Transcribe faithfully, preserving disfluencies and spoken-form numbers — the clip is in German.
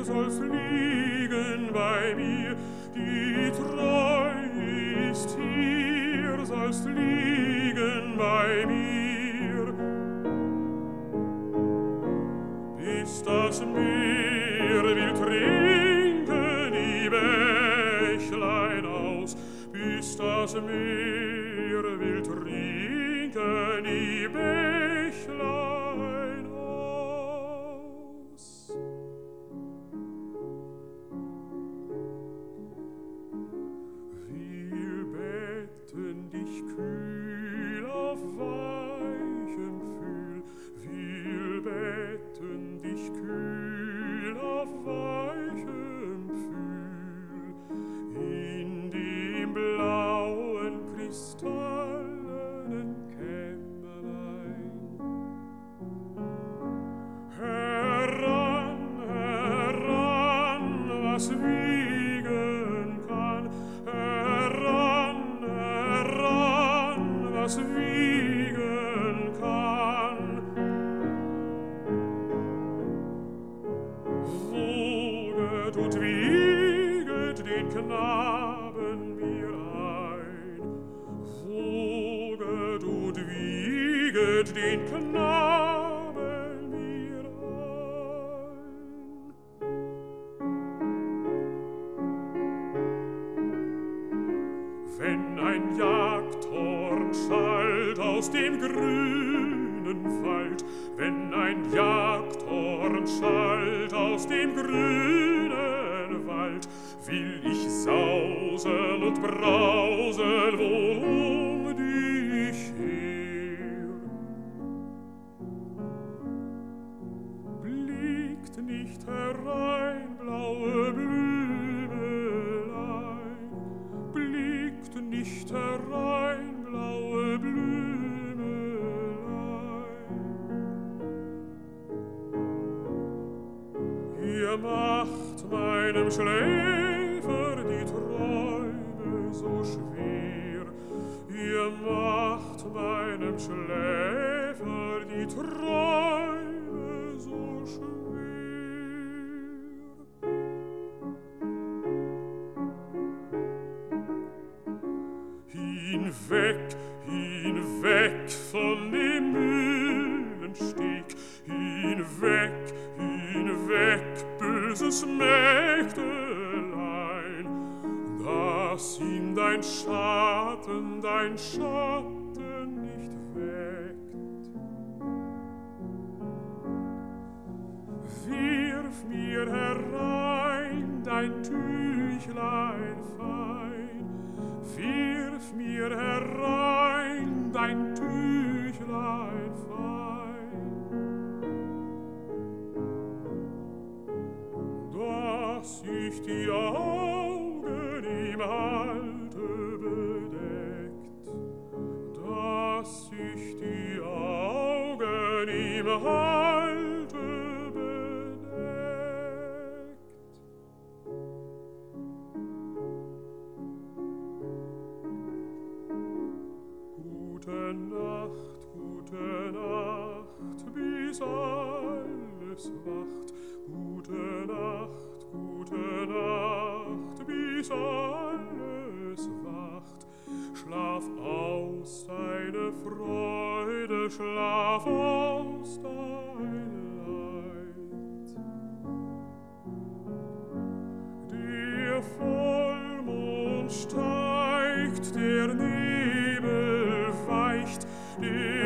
sollst liegen bei mir, die treu ist hier, sollst liegen bei mir. Bis das Meer will trinken die Bächlein aus, bis das Meer will trinken die Bächlein aus. Wir betten dich kühl auf weichem Pfühl, wir betten dich kühl auf weichem Pfühl, in dem blauen kristallenen Kämmerlein. Heran, heran, was wiegen kann, heran, heran, was wiegen kann. Woget und wieget den Knaben mir ein, woget und wieget den Knaben mir ein. Wenn ein Jagdhorn schallt aus dem grünen Wald, wenn ein Jagdhorn schallt aus dem grünen Wald, will ich sausen und brausen wohl um dich her. Blickt nicht herein, blaue Blümelein, blickt nicht herein, blaue Blümelein. Ihr macht meinem Schläfer die Träume so schwer, ihr macht meinem Schläfer die Träume so schwer. Hinweg, hinweg von dem Mühlensteg, hinweg, hinweg, böses Mägdelein, dass ihn dein Schatten, dein Schatten nicht weckt. Wirf mir herein dein Tüchlein fein, wirf mir herein dein Tüchlein fein, dass ich die Augen ihm halte bedeckt, dass ich die Augen ihm halte bedeckt. Gute Nacht, gute Nacht, bis alles wacht. Gute Nacht, gute Nacht, bis alles wacht. Schlaf aus deine Freude, schlaf aus dein Leid. Der Vollmond steigt, der Nebel weicht, der